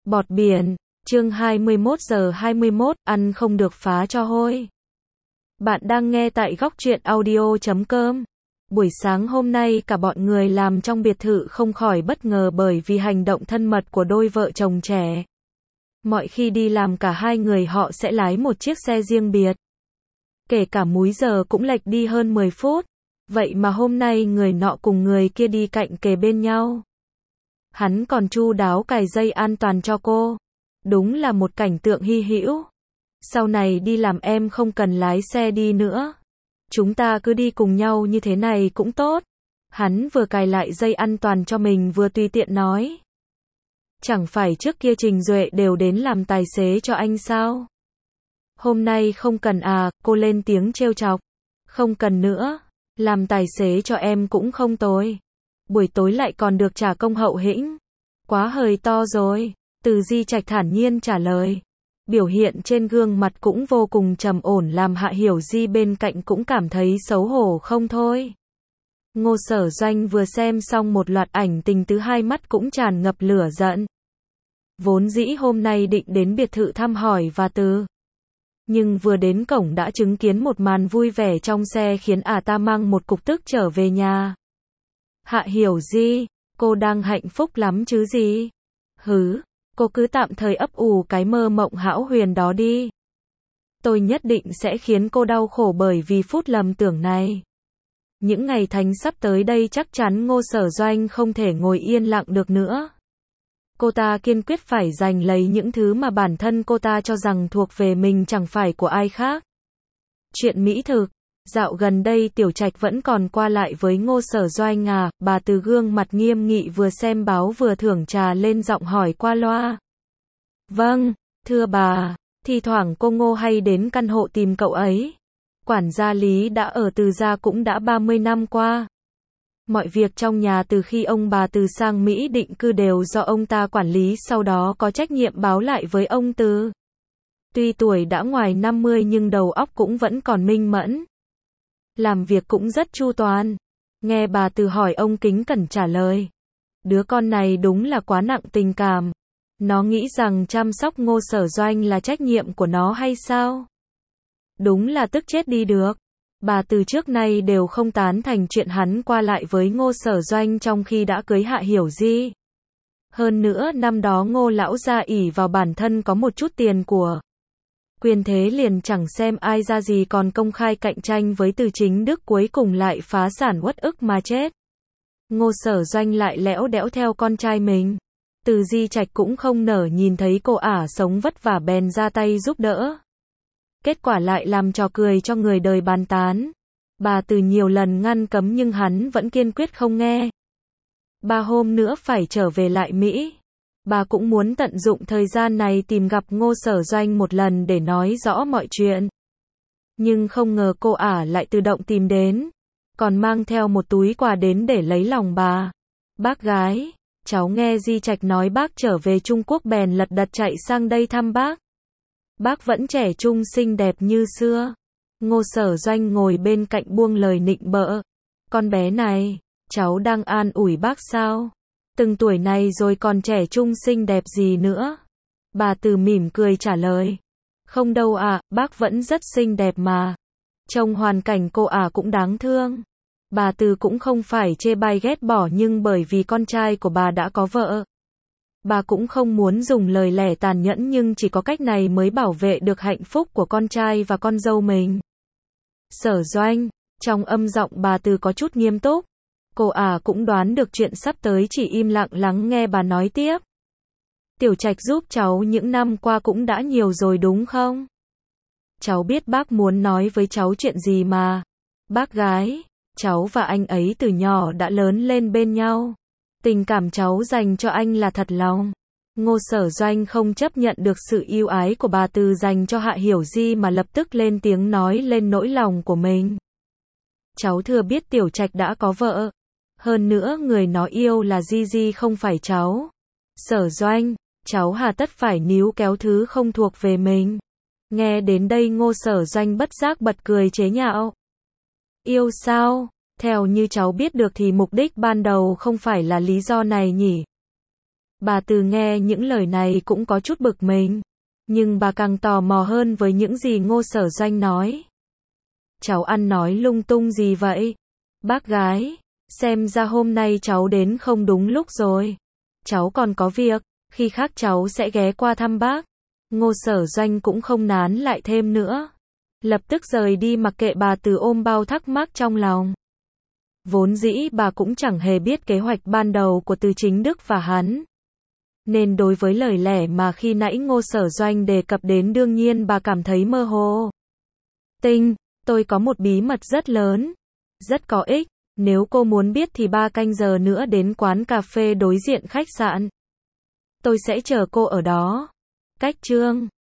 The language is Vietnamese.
Bọt biển, chương 21:21, ăn không được phá cho hôi. Bạn đang nghe tại góc truyện audio.com. Buổi sáng hôm nay cả bọn người làm trong biệt thự không khỏi bất ngờ bởi vì hành động thân mật của đôi vợ chồng trẻ. Mọi khi đi làm cả hai người họ sẽ lái một chiếc xe riêng biệt. Kể cả múi giờ cũng lệch đi hơn 10 phút. Vậy mà hôm nay người nọ cùng người kia đi cạnh kề bên nhau. Hắn còn chu đáo cài dây an toàn cho cô. Đúng là một cảnh tượng hy hữu. Sau này đi làm em không cần lái xe đi nữa. Chúng ta cứ đi cùng nhau như thế này cũng tốt. Hắn vừa cài lại dây an toàn cho mình vừa tùy tiện nói. Chẳng phải trước kia Trình Duệ đều đến làm tài xế cho anh sao? Hôm nay không cần à, cô lên tiếng trêu chọc. Không cần nữa, làm tài xế cho em cũng không tồi. Buổi tối lại còn được trả công hậu hĩnh. Quá hời to rồi. Từ Di Trạch thản nhiên trả lời. Biểu hiện trên gương mặt cũng vô cùng trầm ổn làm Hạ Hiểu Di bên cạnh cũng cảm thấy xấu hổ không thôi. Ngô Sở Doanh vừa xem xong một loạt ảnh tình tứ hai mắt cũng tràn ngập lửa giận. Vốn dĩ hôm nay định đến biệt thự thăm hỏi và từ. Nhưng vừa đến cổng đã chứng kiến một màn vui vẻ trong xe khiến ta mang một cục tức trở về nhà. Hạ Hiểu Di, cô đang hạnh phúc lắm chứ gì? Hứ, cô cứ tạm thời ấp ủ cái mơ mộng hão huyền đó đi. Tôi nhất định sẽ khiến cô đau khổ bởi vì phút lầm tưởng này. Những ngày thánh sắp tới đây chắc chắn Ngô Sở Doanh không thể ngồi yên lặng được nữa. Cô ta kiên quyết phải giành lấy những thứ mà bản thân cô ta cho rằng thuộc về mình chẳng phải của ai khác. Chuyện mỹ thực. Dạo gần đây Tiểu Trạch vẫn còn qua lại với Ngô Sở Doanh à, bà Từ gương mặt nghiêm nghị vừa xem báo vừa thưởng trà lên giọng hỏi qua loa. Vâng, thưa bà, thi thoảng cô Ngô hay đến căn hộ tìm cậu ấy. Quản gia Lý đã ở Từ gia cũng đã 30 năm qua. Mọi việc trong nhà từ khi ông bà Từ sang Mỹ định cư đều do ông ta quản lý, sau đó có trách nhiệm báo lại với ông Từ. Tuy tuổi đã ngoài 50 nhưng đầu óc cũng vẫn còn minh mẫn. Làm việc cũng rất chu toàn. Nghe bà Từ hỏi ông kính cẩn trả lời. Đứa con này đúng là quá nặng tình cảm. Nó nghĩ rằng chăm sóc Ngô Sở Doanh là trách nhiệm của nó hay sao? Đúng là tức chết đi được. Bà Từ trước nay đều không tán thành chuyện hắn qua lại với Ngô Sở Doanh trong khi đã cưới Hạ Hiểu Di. Hơn nữa năm đó Ngô lão gia ỷ vào bản thân có một chút tiền của quyền thế liền chẳng xem ai ra gì còn công khai cạnh tranh với Từ Chính Đức, cuối cùng lại phá sản uất ức mà chết. Ngô Sở Doanh lại lẽo đẽo theo con trai mình. Từ Di Trạch cũng không nở nhìn thấy cô ả sống vất vả bèn ra tay giúp đỡ. Kết quả lại làm trò cười cho người đời bàn tán. Bà Từ nhiều lần ngăn cấm nhưng hắn vẫn kiên quyết không nghe. 3 hôm nữa phải trở về lại Mỹ. Bà cũng muốn tận dụng thời gian này tìm gặp Ngô Sở Doanh một lần để nói rõ mọi chuyện. Nhưng không ngờ cô ả lại tự động tìm đến. Còn mang theo một túi quà đến để lấy lòng bà. Bác gái, cháu nghe Di Trạch nói bác trở về Trung Quốc bèn lật đật chạy sang đây thăm bác. Bác vẫn trẻ trung xinh đẹp như xưa. Ngô Sở Doanh ngồi bên cạnh buông lời nịnh bợ. Con bé này, cháu đang an ủi bác sao? Từng tuổi này rồi còn trẻ trung xinh đẹp gì nữa? Bà Từ mỉm cười trả lời. Không đâu ạ, bác vẫn rất xinh đẹp mà. Trông hoàn cảnh cô ả cũng đáng thương. Bà Từ cũng không phải chê bai ghét bỏ nhưng bởi vì con trai của bà đã có vợ. Bà cũng không muốn dùng lời lẽ tàn nhẫn nhưng chỉ có cách này mới bảo vệ được hạnh phúc của con trai và con dâu mình. Sở Doanh, trong âm giọng bà Từ có chút nghiêm túc. Cô ả cũng đoán được chuyện sắp tới chỉ im lặng lắng nghe bà nói tiếp. Tiểu Trạch giúp cháu những năm qua cũng đã nhiều rồi đúng không? Cháu biết bác muốn nói với cháu chuyện gì mà. Bác gái, cháu và anh ấy từ nhỏ đã lớn lên bên nhau. Tình cảm cháu dành cho anh là thật lòng. Ngô Sở Doanh không chấp nhận được sự yêu ái của bà Từ dành cho Hạ Hiểu Di mà lập tức lên tiếng nói lên nỗi lòng của mình. Cháu thừa biết Tiểu Trạch đã có vợ. Hơn nữa người nó yêu là Di Di không phải cháu. Sở Doanh, cháu hà tất phải níu kéo thứ không thuộc về mình. Nghe đến đây Ngô Sở Doanh bất giác bật cười chế nhạo. Yêu sao? Theo như cháu biết được thì mục đích ban đầu không phải là lý do này nhỉ? Bà Từ nghe những lời này cũng có chút bực mình. Nhưng bà càng tò mò hơn với những gì Ngô Sở Doanh nói. Cháu ăn nói lung tung gì vậy? Bác gái, xem ra hôm nay cháu đến không đúng lúc rồi. Cháu còn có việc, khi khác cháu sẽ ghé qua thăm bác. Ngô Sở Doanh cũng không nán lại thêm nữa. Lập tức rời đi mặc kệ bà Từ ôm bao thắc mắc trong lòng. Vốn dĩ bà cũng chẳng hề biết kế hoạch ban đầu của Từ Chính Đức và hắn. Nên đối với lời lẽ mà khi nãy Ngô Sở Doanh đề cập đến đương nhiên bà cảm thấy mơ hồ. Tinh, tôi có một bí mật rất lớn, rất có ích, nếu cô muốn biết thì 3 canh giờ nữa đến quán cà phê đối diện khách sạn. Tôi sẽ chờ cô ở đó. Cách chương